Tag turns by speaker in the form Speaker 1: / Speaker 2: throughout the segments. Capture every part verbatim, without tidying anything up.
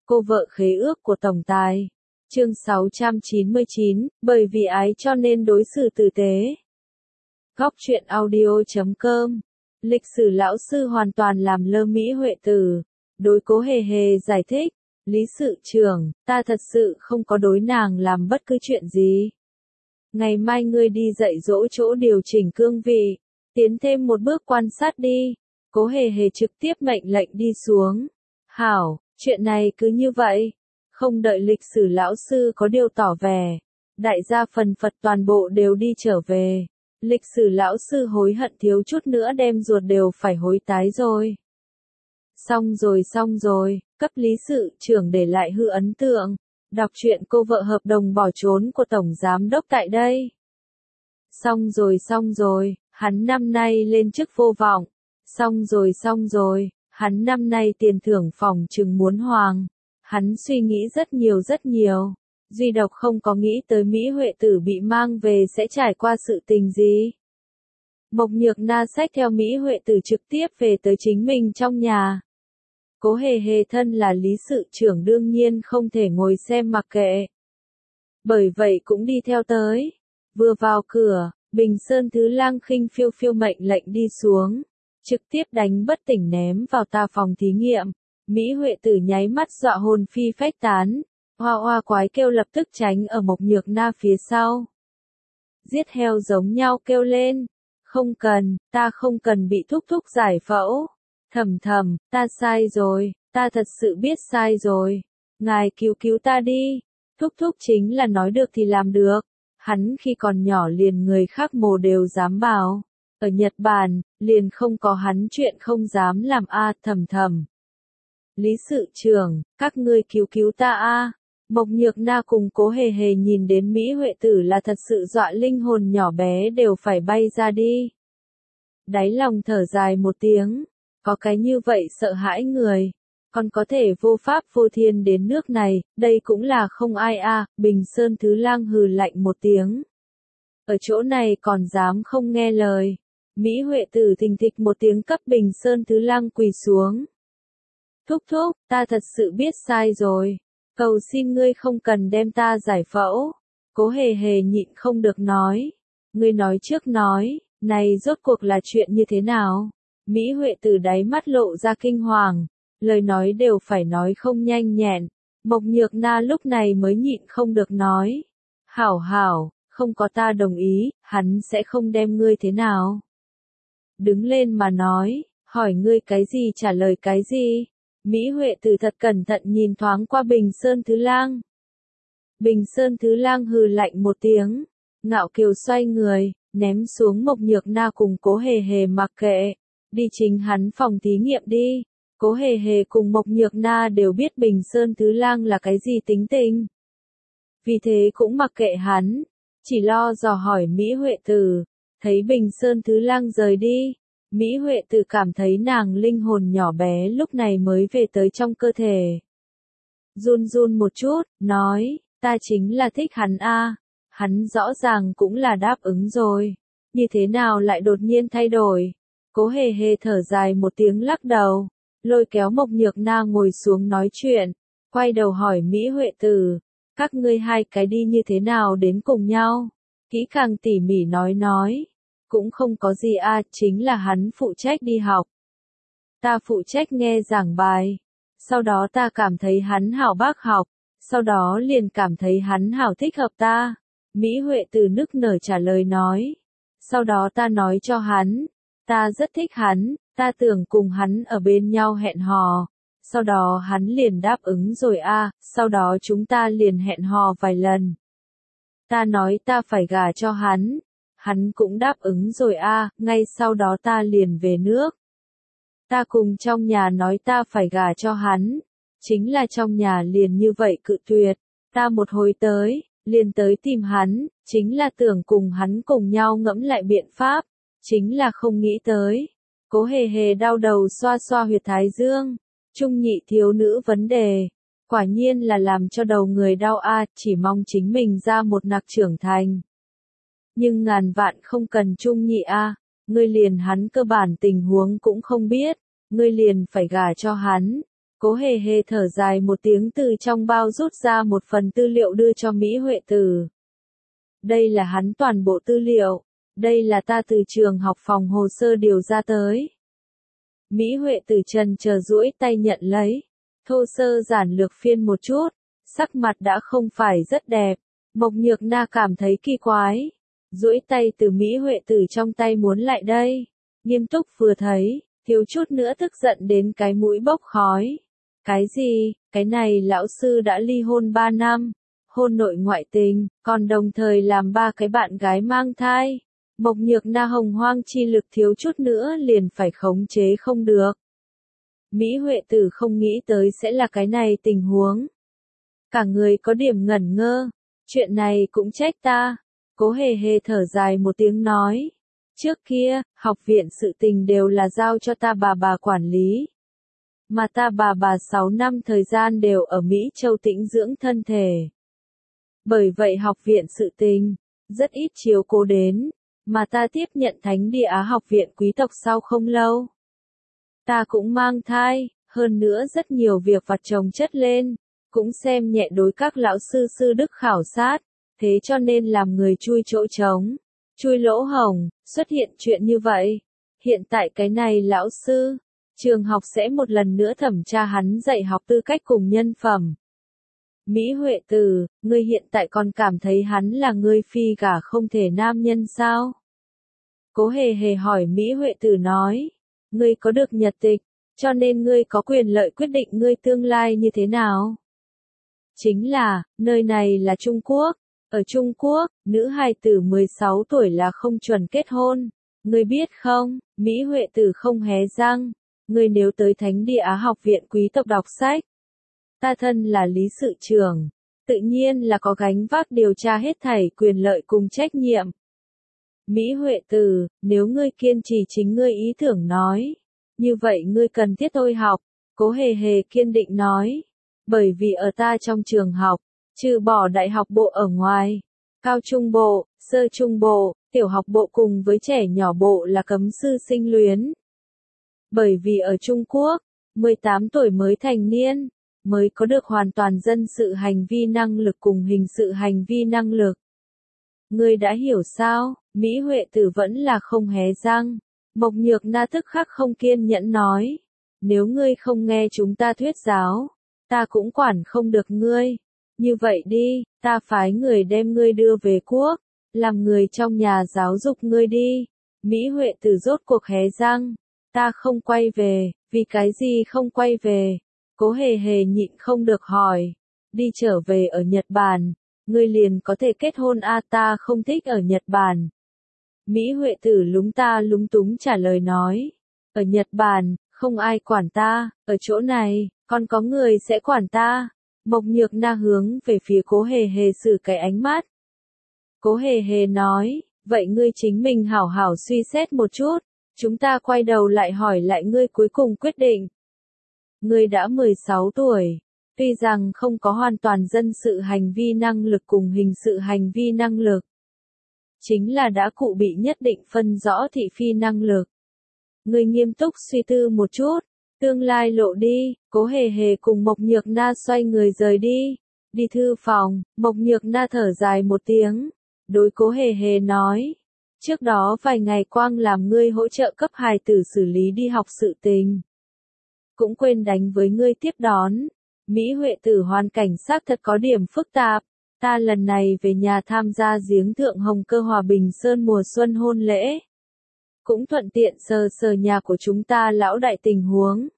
Speaker 1: Cô vợ khế ước của tổng tài. Chương sáu trăm chín mươi chín, bởi vì ái cho nên đối xử tử tế. Góc truyện audio chấm com. Lịch sử lão sư hoàn toàn làm lơ Mỹ Huệ Tử. Đối Cố Hề Hề giải thích, Lý sự trưởng, ta thật sự không có đối nàng làm bất cứ chuyện gì. Ngày mai ngươi đi dạy dỗ chỗ điều chỉnh cương vị, tiến thêm một bước quan sát đi. Cố Hề Hề trực tiếp mệnh lệnh đi xuống. Hảo, chuyện này cứ như vậy. Không đợi lịch sử lão sư có điều tỏ vẻ, đại gia phần phật toàn bộ đều đi trở về. Lịch sử lão sư hối hận thiếu chút nữa đem ruột đều phải hối tái rồi. Xong rồi xong rồi, cấp lý sự trưởng để lại hư ấn tượng. Đọc truyện cô vợ hợp đồng bỏ trốn của tổng giám đốc tại đây. Xong rồi xong rồi, hắn năm nay lên chức vô vọng. Xong rồi xong rồi, hắn năm nay tiền thưởng phòng chừng muốn hoàng. Hắn suy nghĩ rất nhiều rất nhiều. Duy độc không có nghĩ tới Mỹ Huệ Tử bị mang về sẽ trải qua sự tình gì. Mộc Nhược Na xách theo Mỹ Huệ Tử trực tiếp về tới chính mình trong nhà. Cố Hề Hề thân là lý sự trưởng đương nhiên không thể ngồi xem mặc kệ. Bởi vậy cũng đi theo tới. Vừa vào cửa, Bình Sơn Thứ Lang khinh phiêu phiêu mệnh lệnh đi xuống. Trực tiếp đánh bất tỉnh ném vào ta phòng thí nghiệm. Mỹ Huệ Tử nháy mắt dọa hồn phi phách tán. Hoa hoa quái kêu lập tức tránh ở Mộc Nhược Na phía sau. Giết heo giống nhau kêu lên. Không cần, ta không cần bị thúc thúc giải phẫu. Thầm thầm, ta sai rồi, ta thật sự biết sai rồi. Ngài cứu cứu ta đi. Thúc thúc chính là nói được thì làm được. Hắn khi còn nhỏ liền người khác mồ đều dám bảo. Ở Nhật Bản, liền không có hắn chuyện không dám làm a thầm thầm. Lý sự trưởng, các ngươi cứu cứu ta a. Mộc Nhược Na cùng Cố Hề Hề nhìn đến Mỹ Huệ Tử là thật sự dọa linh hồn nhỏ bé đều phải bay ra đi. Đáy lòng thở dài một tiếng, có cái như vậy sợ hãi người, còn có thể vô pháp vô thiên đến nước này, đây cũng là không ai a. Bình Sơn Thứ Lang hừ lạnh một tiếng. Ở chỗ này còn dám không nghe lời. Mỹ Huệ Tử thình thịch một tiếng cấp Bình Sơn Thứ Lang quỳ xuống. Thúc thúc, ta thật sự biết sai rồi. Cầu xin ngươi không cần đem ta giải phẫu. Cố Hề Hề nhịn không được nói. Ngươi nói trước nói, này rốt cuộc là chuyện như thế nào? Mỹ Huệ Tử đáy mắt lộ ra kinh hoàng. Lời nói đều phải nói không nhanh nhẹn. Mộc Nhược Na lúc này mới nhịn không được nói. Hảo hảo, không có ta đồng ý, hắn sẽ không đem ngươi thế nào. Đứng lên mà nói, hỏi ngươi cái gì trả lời cái gì. Mỹ Huệ Tử thật cẩn thận nhìn thoáng qua Bình Sơn Thứ Lang. Bình Sơn Thứ Lang hừ lạnh một tiếng, ngạo kiều xoay người, ném xuống Mộc Nhược Na cùng Cố Hề Hề mặc kệ, đi chính hắn phòng thí nghiệm đi. Cố Hề Hề cùng Mộc Nhược Na đều biết Bình Sơn Thứ Lang là cái gì tính tình. Vì thế cũng mặc kệ hắn, chỉ lo dò hỏi Mỹ Huệ Tử, thấy Bình Sơn Thứ Lang rời đi. Mỹ Huệ Tử cảm thấy nàng linh hồn nhỏ bé lúc này mới về tới trong cơ thể. Run run một chút, nói, ta chính là thích hắn a. Hắn rõ ràng cũng là đáp ứng rồi. Như thế nào lại đột nhiên thay đổi? Cố Hề Hề thở dài một tiếng lắc đầu, lôi kéo Mộc Nhược Na ngồi xuống nói chuyện, quay đầu hỏi Mỹ Huệ Tử, các ngươi hai cái đi như thế nào đến cùng nhau? Kỹ càng tỉ mỉ nói nói. Cũng không có gì a, chính là hắn phụ trách đi học. Ta phụ trách nghe giảng bài. Sau đó ta cảm thấy hắn hảo bác học. Sau đó liền cảm thấy hắn hảo thích hợp ta. Mỹ Huệ Tử nức nở trả lời nói. Sau đó ta nói cho hắn. Ta rất thích hắn, ta tưởng cùng hắn ở bên nhau hẹn hò. Sau đó hắn liền đáp ứng rồi a, sau đó chúng ta liền hẹn hò vài lần. Ta nói ta phải gả cho hắn. Hắn cũng đáp ứng rồi a, ngay sau đó ta liền về nước. Ta cùng trong nhà nói ta phải gả cho hắn. Chính là trong nhà liền như vậy cự tuyệt. Ta một hồi tới, liền tới tìm hắn, chính là tưởng cùng hắn cùng nhau ngẫm lại biện pháp. Chính là không nghĩ tới. Cố Hề Hề đau đầu xoa xoa huyệt thái dương. Trung nhị thiếu nữ vấn đề. Quả nhiên là làm cho đầu người đau a, chỉ mong chính mình ra một nặc trưởng thành. Nhưng ngàn vạn không cần Trung nhị a, ngươi liền hắn cơ bản tình huống cũng không biết, ngươi liền phải gả cho hắn. Cố hề hề thở dài một tiếng từ trong bao rút ra một phần tư liệu đưa cho Mỹ Huệ Tử. Đây là hắn toàn bộ tư liệu. Đây là ta từ trường học phòng hồ sơ điều ra tới. Mỹ Huệ Tử trần chờ duỗi tay nhận lấy. Thô sơ giản lược phiên một chút. Sắc mặt đã không phải rất đẹp. Mộc Nhược Na cảm thấy kỳ quái. Duỗi tay từ Mỹ Huệ Tử trong tay muốn lại đây. Nghiêm túc vừa thấy, thiếu chút nữa tức giận đến cái mũi bốc khói. Cái gì, cái này lão sư đã ly hôn ba năm. Hôn nội ngoại tình, còn đồng thời làm ba cái bạn gái mang thai. Mộc Nhược Na hồng hoang chi lực thiếu chút nữa liền phải khống chế không được. Mỹ Huệ Tử không nghĩ tới sẽ là cái này tình huống. Cả người có điểm ngẩn ngơ. Chuyện này cũng trách ta. Cố hề hề thở dài một tiếng nói. Trước kia, học viện sự tình đều là giao cho ta bà bà quản lý. Mà ta bà bà sáu năm thời gian đều ở Mỹ Châu tĩnh dưỡng thân thể. Bởi vậy học viện sự tình, rất ít chiếu cố đến, mà ta tiếp nhận Thánh Địa Á học viện quý tộc sau không lâu. Ta cũng mang thai, hơn nữa rất nhiều việc vặt chồng chất lên, cũng xem nhẹ đối các lão sư sư đức khảo sát, thế cho nên làm người chui chỗ trống, chui lỗ hổng, xuất hiện chuyện như vậy. Hiện tại cái này lão sư, trường học sẽ một lần nữa thẩm tra hắn dạy học tư cách cùng nhân phẩm. Mỹ Huệ Tử, ngươi hiện tại còn cảm thấy hắn là ngươi phi gả không thể nam nhân sao? Cố hề hề hỏi Mỹ Huệ Tử nói, ngươi có được nhật tịch, cho nên ngươi có quyền lợi quyết định ngươi tương lai như thế nào? Chính là, nơi này là Trung Quốc, ở Trung Quốc, nữ hài tử mười sáu tuổi là không chuẩn kết hôn, ngươi biết không? Mỹ Huệ Tử không hé răng, ngươi nếu tới Thánh Địa Á học viện quý tộc đọc sách, ta thân là lý sự trưởng, tự nhiên là có gánh vác điều tra hết thảy quyền lợi cùng trách nhiệm. Mỹ Huệ Tử, nếu ngươi kiên trì chính ngươi ý tưởng nói, như vậy ngươi cần thiết thôi học, Cố hề hề kiên định nói, bởi vì ở ta trong trường học, trừ bỏ đại học bộ ở ngoài, cao trung bộ, sơ trung bộ, tiểu học bộ cùng với trẻ nhỏ bộ là cấm sư sinh luyến. Bởi vì ở Trung Quốc, mười tám tuổi mới thành niên, mới có được hoàn toàn dân sự hành vi năng lực cùng hình sự hành vi năng lực. Ngươi đã hiểu sao? Mỹ Huệ Tử vẫn là không hé răng. Mộc Nhược Na tức khắc không kiên nhẫn nói. Nếu ngươi không nghe chúng ta thuyết giáo, ta cũng quản không được ngươi. Như vậy đi, ta phái người đem ngươi đưa về quốc, làm người trong nhà giáo dục ngươi đi. Mỹ Huệ Tử rốt cuộc hé răng. Ta không quay về, vì cái gì không quay về? Cố hề hề nhịn không được hỏi. Đi trở về ở Nhật Bản, ngươi liền có thể kết hôn a à, ta không thích ở Nhật Bản. Mỹ Huệ Tử lúng ta lúng túng trả lời nói. Ở Nhật Bản, không ai quản ta, ở chỗ này, còn có người sẽ quản ta. Mộc Nhược Na hướng về phía Cố hề hề sử cái ánh mắt. Cố hề hề nói, vậy ngươi chính mình hảo hảo suy xét một chút, chúng ta quay đầu lại hỏi lại ngươi cuối cùng quyết định. Ngươi đã mười sáu tuổi, tuy rằng không có hoàn toàn dân sự hành vi năng lực cùng hình sự hành vi năng lực, chính là đã cụ bị nhất định phân rõ thị phi năng lực. Ngươi nghiêm túc suy tư một chút, tương lai lộ đi. Cố hề hề cùng Mộc Nhược Na xoay người rời đi. Đi thư phòng, Mộc Nhược Na thở dài một tiếng, đối Cố hề hề nói, trước đó vài ngày quang làm ngươi hỗ trợ cấp hài tử xử lý đi học sự tình, cũng quên đánh với ngươi tiếp đón. Mỹ Huệ Tử hoàn cảnh xác thật có điểm phức tạp. Ta lần này về nhà tham gia giếng thượng Hồng Cơ Hòa Bình Sơn mùa xuân hôn lễ, cũng thuận tiện sờ sờ nhà của chúng ta lão đại tình huống.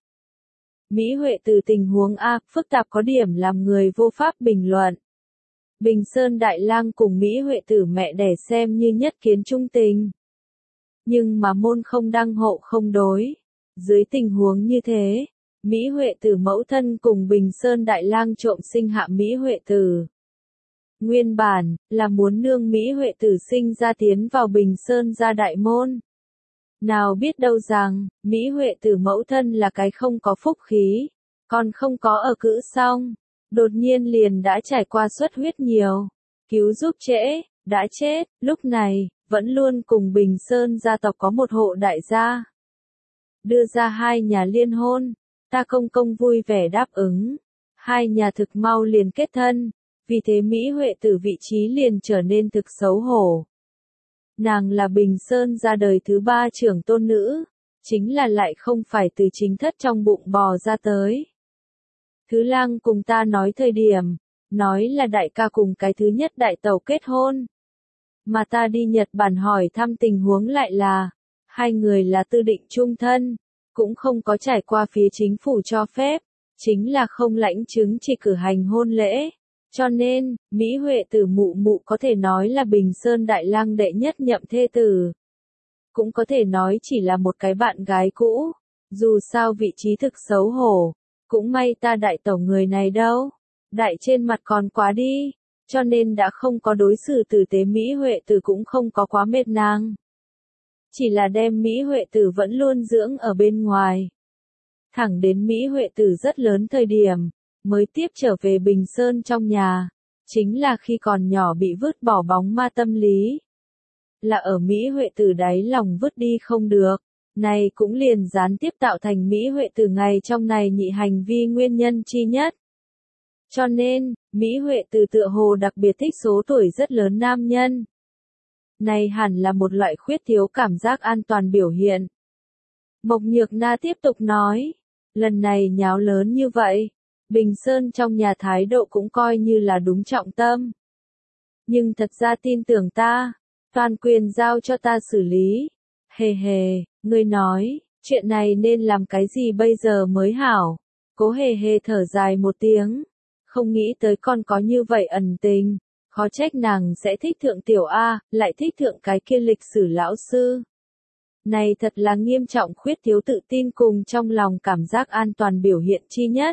Speaker 1: Mỹ Huệ Tử tình huống A, phức tạp có điểm làm người vô pháp bình luận. Bình Sơn Đại Lang cùng Mỹ Huệ Tử mẹ đẻ xem như nhất kiến trung tình. Nhưng mà môn không đăng hộ không đối. Dưới tình huống như thế, Mỹ Huệ Tử mẫu thân cùng Bình Sơn Đại Lang trộm sinh hạ Mỹ Huệ Tử. Nguyên bản, là muốn nương Mỹ Huệ Tử sinh ra tiến vào Bình Sơn gia đại môn. Nào biết đâu rằng, Mỹ Huệ Tử mẫu thân là cái không có phúc khí, còn không có ở cữ xong, đột nhiên liền đã trải qua xuất huyết nhiều, cứu giúp trễ, đã chết, lúc này, vẫn luôn cùng Bình Sơn gia tộc có một hộ đại gia. Đưa ra hai nhà liên hôn, Ta công công vui vẻ đáp ứng. Hai nhà thực mau liền kết thân, vì thế Mỹ Huệ Tử vị trí liền trở nên thực xấu hổ. Nàng là Bình Sơn ra đời thứ ba trưởng tôn nữ, chính là lại không phải từ chính thất trong bụng bò ra tới. Thứ lang cùng ta nói thời điểm, nói là đại ca cùng cái thứ nhất đại tẩu kết hôn. Mà ta đi Nhật Bản hỏi thăm tình huống lại là, hai người là tư định chung thân, cũng không có trải qua phía chính phủ cho phép, chính là không lãnh chứng chỉ cử hành hôn lễ. Cho nên, Mỹ Huệ Tử mụ mụ có thể nói là Bình Sơn đại lang đệ nhất nhậm thê tử. Cũng có thể nói chỉ là một cái bạn gái cũ, dù sao vị trí thực xấu hổ, cũng may ta đại tẩu người này đâu, đại trên mặt còn quá đi, cho nên đã không có đối xử tử tế Mỹ Huệ Tử cũng không có quá mệt nàng. Chỉ là đem Mỹ Huệ Tử vẫn luôn dưỡng ở bên ngoài. Thẳng đến Mỹ Huệ Tử rất lớn thời điểm, mới tiếp trở về Bình Sơn trong nhà, chính là khi còn nhỏ bị vứt bỏ bóng ma tâm lý. Là ở Mỹ Huệ Tử đáy lòng vứt đi không được, này cũng liền gián tiếp tạo thành Mỹ Huệ Tử ngày trong này nhị hành vi nguyên nhân chi nhất. Cho nên, Mỹ Huệ Tử tựa hồ đặc biệt thích số tuổi rất lớn nam nhân. Này hẳn là một loại khuyết thiếu cảm giác an toàn biểu hiện. Mộc Nhược Na tiếp tục nói, lần này nháo lớn như vậy, Bình Sơn trong nhà thái độ cũng coi như là đúng trọng tâm. Nhưng thật ra tin tưởng ta, toàn quyền giao cho ta xử lý. Hề hề, ngươi nói, chuyện này nên làm cái gì bây giờ mới hảo? Cố hề hề thở dài một tiếng, không nghĩ tới con có như vậy ẩn tình, khó trách nàng sẽ thích thượng tiểu A, lại thích thượng cái kia lịch sử lão sư. Này thật là nghiêm trọng khuyết thiếu tự tin cùng trong lòng cảm giác an toàn biểu hiện chi nhất.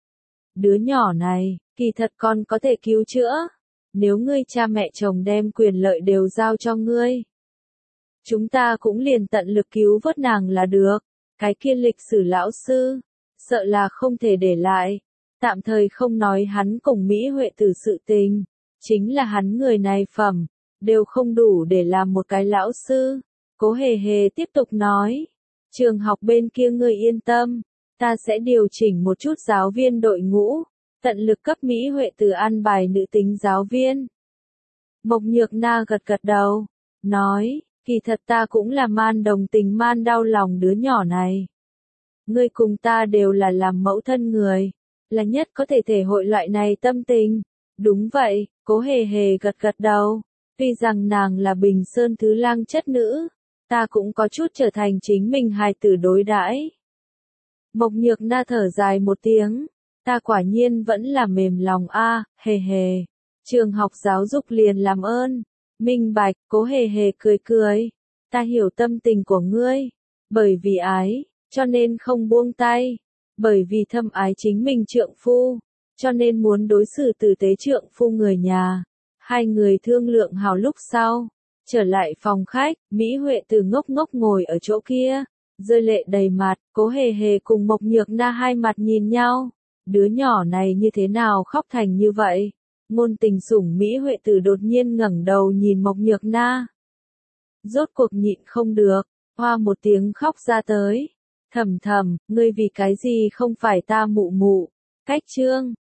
Speaker 1: Đứa nhỏ này, kỳ thật con có thể cứu chữa, nếu ngươi cha mẹ chồng đem quyền lợi đều giao cho ngươi. Chúng ta cũng liền tận lực cứu vớt nàng là được, cái kia lịch sử lão sư, sợ là không thể để lại, tạm thời không nói hắn cùng Mỹ Huệ Tử sự tình, chính là hắn người này phẩm, đều không đủ để làm một cái lão sư. Cố hề hề tiếp tục nói, trường học bên kia ngươi yên tâm, ta sẽ điều chỉnh một chút giáo viên đội ngũ, tận lực cấp Mỹ Huệ Tử an bài nữ tính giáo viên. Mộc Nhược Na gật gật đầu, nói, kỳ thật ta cũng là man đồng tình man đau lòng đứa nhỏ này. Ngươi cùng ta đều là làm mẫu thân người, là nhất có thể thể hội loại này tâm tình. Đúng vậy, Cố hề hề gật gật đầu, tuy rằng nàng là Bình Sơn thứ lang chất nữ, ta cũng có chút trở thành chính mình hài tử đối đãi. Mộc Nhược Na thở dài một tiếng, ta quả nhiên vẫn là mềm lòng a, hề hề. Trường học giáo dục liền làm ơn. Minh bạch, Cố hề hề cười cười. Ta hiểu tâm tình của ngươi. Bởi vì ái, cho nên không buông tay. Bởi vì thâm ái chính mình trượng phu, cho nên muốn đối xử tử tế trượng phu người nhà. Hai người thương lượng hào lúc sau. Trở lại phòng khách, Mỹ Huệ từ ngốc ngốc ngồi ở chỗ kia, rơi lệ đầy mặt, Cố hề hề cùng Mộc Nhược Na hai mặt nhìn nhau. Đứa nhỏ này như thế nào khóc thành như vậy? Ngôn tình sủng Mỹ Huệ Tử đột nhiên ngẩng đầu nhìn Mộc Nhược Na. Rốt cuộc nhịn không được, hoa một tiếng khóc ra tới. Thầm thầm, ngươi vì cái gì không phải ta mụ mụ? Cách chương